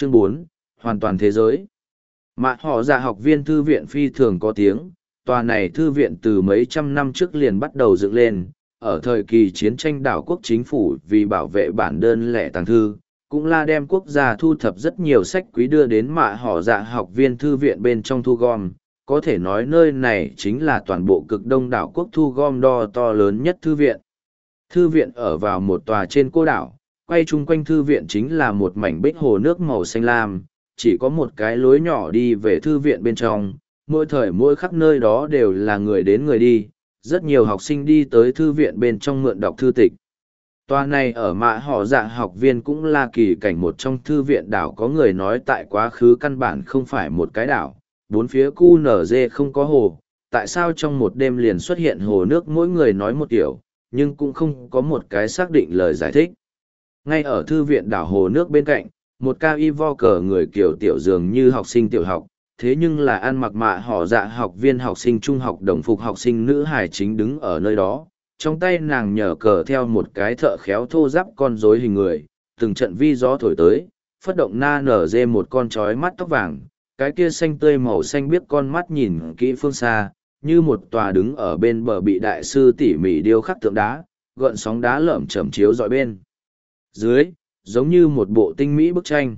Chương 4, hoàn toàn thế giới. Mạ họ dạ học viên thư viện phi thường có tiếng, tòa này thư viện từ mấy trăm năm trước liền bắt đầu dựng lên, ở thời kỳ chiến tranh đảo quốc chính phủ vì bảo vệ bản đơn lẻ tàng thư, cũng là đem quốc gia thu thập rất nhiều sách quý đưa đến mạ họ dạ học viên thư viện bên trong thu gom. Có thể nói nơi này chính là toàn bộ cực đông đảo quốc thu gom đo to lớn nhất thư viện. Thư viện ở vào một tòa trên cô đảo, quay chung quanh thư viện chính là một mảnh bích hồ nước màu xanh lam, chỉ có một cái lối nhỏ đi về thư viện bên trong, mỗi thời mỗi khắp nơi đó đều là người đến người đi, rất nhiều học sinh đi tới thư viện bên trong mượn đọc thư tịch. Tòa này ở mạ họ dạ học viên cũng là kỳ cảnh một trong thư viện đảo, có người nói tại quá khứ căn bản không phải một cái đảo, bốn phía QNZ không có hồ, tại sao trong một đêm liền xuất hiện hồ nước, mỗi người nói một kiểu, nhưng cũng không có một cái xác định lời giải thích. Ngay ở thư viện đảo hồ nước bên cạnh, một cao y vo cờ người kiểu tiểu dường như học sinh tiểu học, thế nhưng là ăn mặc mạ họ dạ học viên học sinh trung học đồng phục học sinh nữ hài chính đứng ở nơi đó, trong tay nàng nhờ cờ theo một cái thợ khéo thô giáp con rối hình người, từng trận vi gió thổi tới, phất động na nở dê một con trói mắt tóc vàng, cái kia xanh tươi màu xanh biếc con mắt nhìn kỹ phương xa, như một tòa đứng ở bên bờ bị đại sư tỉ mỉ điêu khắc tượng đá, gợn sóng đá lởm chởm chiếu dọi bên dưới, giống như một bộ tinh mỹ bức tranh.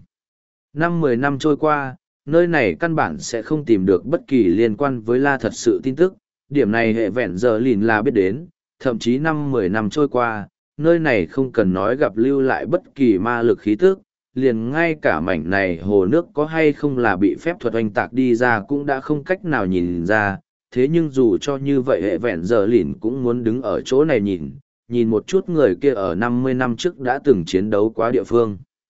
5-10 năm trôi qua, nơi này căn bản sẽ không tìm được bất kỳ liên quan với La thật sự tin tức, điểm này hệ vẹn giờ lìn là biết đến, thậm chí 5-10 năm trôi qua, nơi này không cần nói gặp lưu lại bất kỳ ma lực khí tức, liền ngay cả mảnh này hồ nước có hay không là bị phép thuật oanh tạc đi ra cũng đã không cách nào nhìn ra, thế nhưng dù cho như vậy hệ vẹn giờ lìn cũng muốn đứng ở chỗ này nhìn một chút người kia ở 50 năm trước đã từng chiến đấu quá địa phương.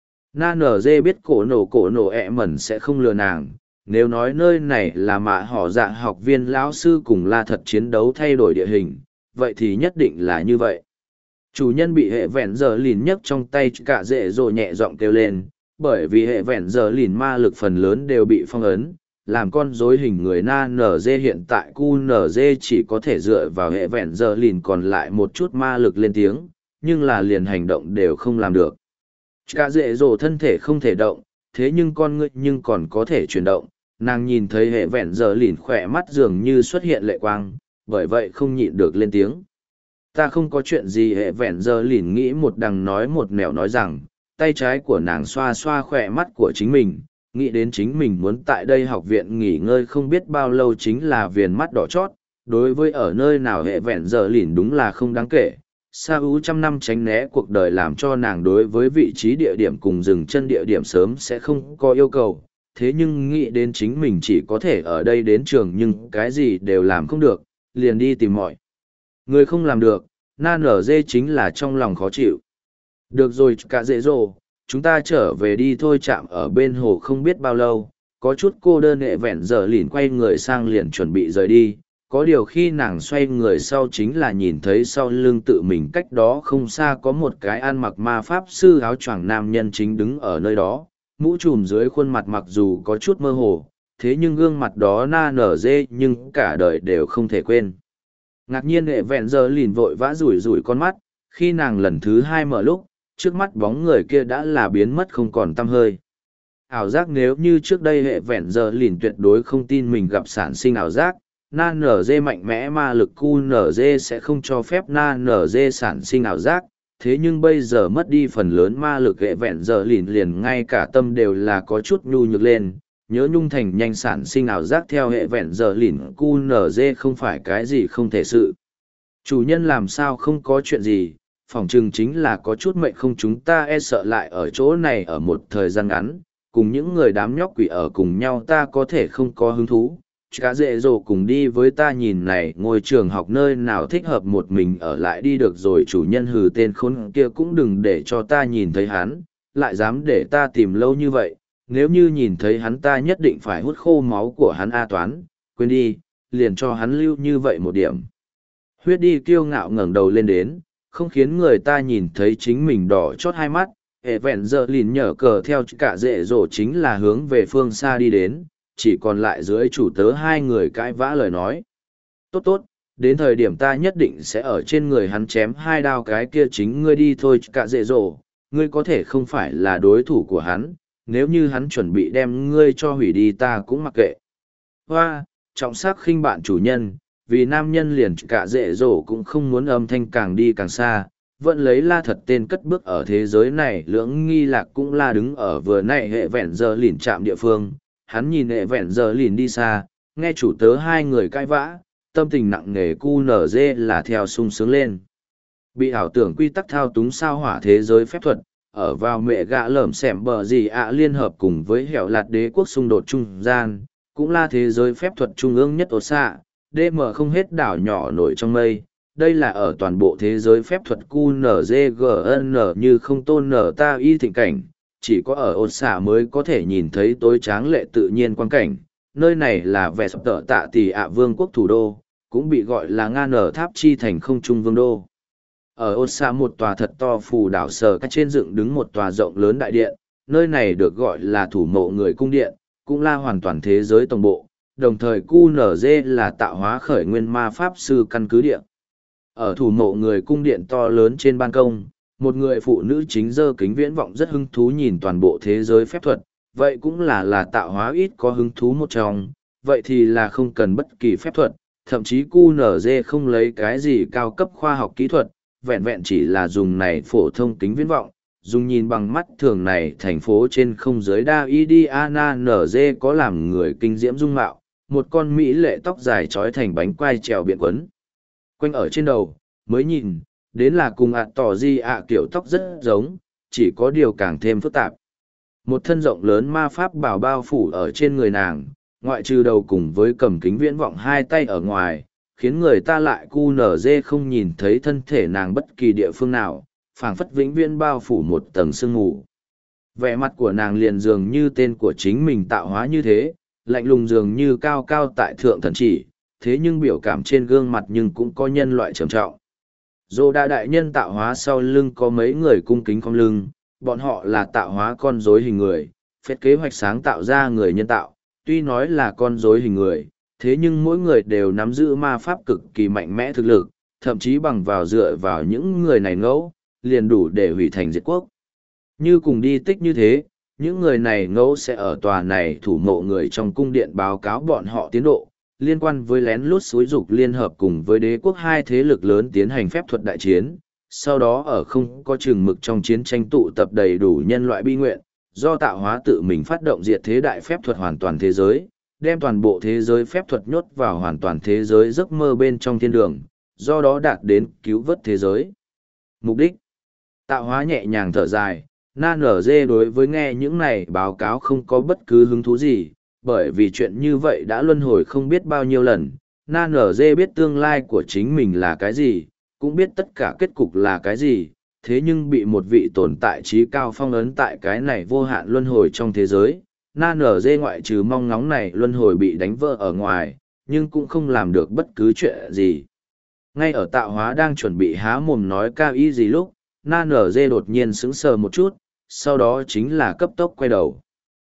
Na nở dê biết cổ nổ mẩn sẽ không lừa nàng, nếu nói nơi này là mạ họ dạ học viên lão sư cùng La thật chiến đấu thay đổi địa hình, vậy thì nhất định là như vậy. Chủ nhân bị hệ vẹn giờ lìn nhấc trong tay cả dễ rồi nhẹ giọng kêu lên, bởi vì hệ vẹn giờ lìn ma lực phần lớn đều bị phong ấn, làm con rối hình người na nở dê hiện tại QNZ chỉ có thể dựa vào hệ vẹn giờ lìn còn lại một chút ma lực lên tiếng, nhưng là liền hành động đều không làm được. Cả dễ dỗ thân thể không thể động, thế nhưng con ngươi nhưng còn có thể chuyển động, nàng nhìn thấy hệ vẹn giờ lìn khỏe mắt dường như xuất hiện lệ quang, bởi vậy không nhịn được lên tiếng. Ta không có chuyện gì, hệ vẹn giờ lìn nghĩ một đằng nói một nẻo nói rằng, tay trái của nàng xoa xoa khỏe mắt của chính mình, nghĩ đến chính mình muốn tại đây học viện nghỉ ngơi không biết bao lâu chính là viền mắt đỏ chót, đối với ở nơi nào hệ vẹn giờ lìn đúng là không đáng kể. Sa ú trăm năm tránh né cuộc đời làm cho nàng đối với vị trí địa điểm cùng dừng chân địa điểm sớm sẽ không có yêu cầu, thế nhưng nghĩ đến chính mình chỉ có thể ở đây đến trường nhưng cái gì đều làm không được, liền đi tìm mọi người không làm được, na nở dê chính là trong lòng khó chịu. Được rồi cả dễ dồ, chúng ta trở về đi thôi. Chạm ở bên hồ không biết bao lâu, có chút cô đơn hệ vẹn giờ lìn quay người sang liền chuẩn bị rời đi, có điều khi nàng xoay người sau chính là nhìn thấy sau lưng tự mình cách đó không xa có một cái ăn mặc ma pháp sư áo choàng nam nhân chính đứng ở nơi đó, mũ trùm dưới khuôn mặt mặc dù có chút mơ hồ, thế nhưng gương mặt đó na nở dê nhưng cả đời đều không thể quên. Ngạc nhiên hệ vẹn giờ lìn vội vã rủi rủi con mắt, khi nàng lần thứ hai mở lúc, trước mắt bóng người kia đã là biến mất không còn tăm hơi. Ảo giác, nếu như trước đây hệ vẹn giờ lìn tuyệt đối không tin mình gặp sản sinh ảo giác, na nở dê mạnh mẽ ma lực QNZ sẽ không cho phép na nở dê sản sinh ảo giác, thế nhưng bây giờ mất đi phần lớn ma lực hệ vẹn giờ lìn liền ngay cả tâm đều là có chút nhu nhược lên, nhớ nhung thành nhanh sản sinh ảo giác theo hệ vẹn giờ lìn QNZ không phải cái gì không thể sự. Chủ nhân làm sao không có chuyện gì, phỏng chừng chính là có chút mệnh không, chúng ta e sợ lại ở chỗ này ở một thời gian ngắn, cùng những người đám nhóc quỷ ở cùng nhau ta có thể không có hứng thú. Cá dễ dồ cùng đi với ta nhìn này ngôi trường học nơi nào thích hợp một mình ở lại đi. Được rồi, chủ nhân hừ, tên khốn kia cũng đừng để cho ta nhìn thấy hắn, lại dám để ta tìm lâu như vậy, nếu như nhìn thấy hắn ta nhất định phải hút khô máu của hắn. A Toán, quên đi, liền cho hắn lưu như vậy một điểm huyết đi. Kiêu ngạo ngẩng đầu lên đến, không khiến người ta nhìn thấy chính mình đỏ chót hai mắt. Hệ vẹn giờ lìn nhở cờ theo cả dễ dỗ chính là hướng về phương xa đi đến, chỉ còn lại dưới chủ tớ hai người cãi vã lời nói. Tốt tốt, đến thời điểm ta nhất định sẽ ở trên người hắn chém hai đao, cái kia chính ngươi đi thôi cả dễ dỗ, ngươi có thể không phải là đối thủ của hắn, nếu như hắn chuẩn bị đem ngươi cho hủy đi ta cũng mặc kệ. Hoa, trọng sắc khinh bạn chủ nhân, vì nam nhân liền cả dễ dỗ cũng không muốn âm thanh càng đi càng xa, vẫn lấy la thật tên cất bước ở thế giới này. Lưỡng nghi lạc cũng la đứng ở vừa nãy hệ vẹn giờ lìn chạm địa phương, hắn nhìn hệ vẹn giờ lìn đi xa, nghe chủ tớ hai người cãi vã, tâm tình nặng nề cu nở dê là theo sung sướng lên. Bị ảo tưởng quy tắc thao túng sao hỏa thế giới phép thuật, ở vào mẹ gạ lởm xẻm bờ gì ạ liên hợp cùng với hẻo lạt đế quốc xung đột trung gian, cũng là thế giới phép thuật trung ương nhất ổ xạ, DM không hết đảo nhỏ nổi trong mây. Đây là ở toàn bộ thế giới phép thuật QNZGN như không tôn nở ta y thịnh cảnh, chỉ có ở ổ xạ mới có thể nhìn thấy tối tráng lệ tự nhiên quan cảnh. Nơi này là vẻ sập tợ tạ tỷ ạ vương quốc thủ đô, cũng bị gọi là Nga nở tháp chi thành không trung vương đô. Ở ổ xạ một tòa thật to phù đảo sờ cách trên dựng đứng một tòa rộng lớn đại điện, nơi này được gọi là thủ mộ người cung điện, cũng là hoàn toàn thế giới tổng bộ, đồng thời QNZ là tạo hóa khởi nguyên ma pháp sư căn cứ điện. Ở thủ mộ người cung điện to lớn trên ban công, một người phụ nữ chính giơ kính viễn vọng rất hứng thú nhìn toàn bộ thế giới phép thuật, vậy cũng là tạo hóa ít có hứng thú một trong, vậy thì là không cần bất kỳ phép thuật, thậm chí QNZ không lấy cái gì cao cấp khoa học kỹ thuật, vẹn vẹn chỉ là dùng này phổ thông kính viễn vọng, dùng nhìn bằng mắt thường này thành phố trên không giới đa Indiana NZ có làm người kinh diễm dung mạo, một con mỹ lệ tóc dài trói thành bánh quai trèo biện quấn. Quanh ở trên đầu, mới nhìn, đến là cùng tỏ di kiểu tóc rất giống, chỉ có điều càng thêm phức tạp. Một thân rộng lớn ma pháp bảo bao phủ ở trên người nàng, ngoại trừ đầu cùng với cầm kính viễn vọng hai tay ở ngoài, khiến người ta lại QNZ không nhìn thấy thân thể nàng bất kỳ địa phương nào, phảng phất vĩnh viễn bao phủ một tầng sương mù. Vẻ mặt của nàng liền dường như tên của chính mình tạo hóa như thế, lạnh lùng dường như cao cao tại thượng thần chỉ, thế nhưng biểu cảm trên gương mặt nhưng cũng có nhân loại trầm trọng. Dô đa đại nhân tạo hóa sau lưng có mấy người cung kính cong lưng, bọn họ là tạo hóa con rối hình người, phết kế hoạch sáng tạo ra người nhân tạo, tuy nói là con rối hình người, thế nhưng mỗi người đều nắm giữ ma pháp cực kỳ mạnh mẽ thực lực, thậm chí bằng vào dựa vào những người này ngẫu, liền đủ để hủy thành diệt quốc. Như cùng đi tích như thế, những người này ngẫu sẽ ở tòa này thủ mộ người trong cung điện báo cáo bọn họ tiến độ, liên quan với lén lút xúi dục liên hợp cùng với đế quốc hai thế lực lớn tiến hành phép thuật đại chiến, sau đó ở không có chừng mực trong chiến tranh tụ tập đầy đủ nhân loại bi nguyện, do tạo hóa tự mình phát động diệt thế đại phép thuật hoàn toàn thế giới, đem toàn bộ thế giới phép thuật nhốt vào hoàn toàn thế giới giấc mơ bên trong thiên đường, do đó đạt đến cứu vớt thế giới. Mục đích: tạo hóa nhẹ nhàng thở dài, na nở dê đối với nghe những này báo cáo không có bất cứ hứng thú gì, bởi vì chuyện như vậy đã luân hồi không biết bao nhiêu lần. Na nở dê biết tương lai của chính mình là cái gì, cũng biết tất cả kết cục là cái gì, thế nhưng bị một vị tồn tại trí cao phong ấn tại cái này vô hạn luân hồi trong thế giới. Na nở dê ngoại trừ mong ngóng này luân hồi bị đánh vỡ ở ngoài, nhưng cũng không làm được bất cứ chuyện gì. Ngay ở tạo hóa đang chuẩn bị há mồm nói cao ý gì lúc, na nở dê đột nhiên sững sờ một chút, sau đó chính là cấp tốc quay đầu.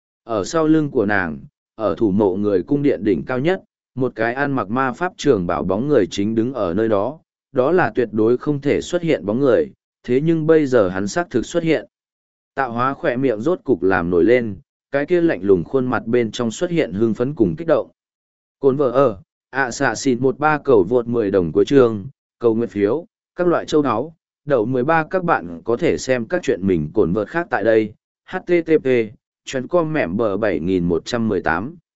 Ở sau lưng của nàng, ở thủ mộ người cung điện đỉnh cao nhất, một cái ăn mặc ma pháp trường bảo bóng người chính đứng ở nơi đó, đó là tuyệt đối không thể xuất hiện bóng người, thế nhưng bây giờ hắn xác thực xuất hiện. Tạo hóa khỏe miệng rốt cục làm nổi lên, cái kia lạnh lùng khuôn mặt bên trong xuất hiện hưng phấn cùng kích động. Cồn vợ ở, xạ xịn 13 cầu vượt 10 đồng cuối chương, cầu nguyện phiếu, các loại châu áo, đậu 13 các bạn có thể xem các chuyện mình cồn vợt khác tại đây. http://com mẻm bờ 7118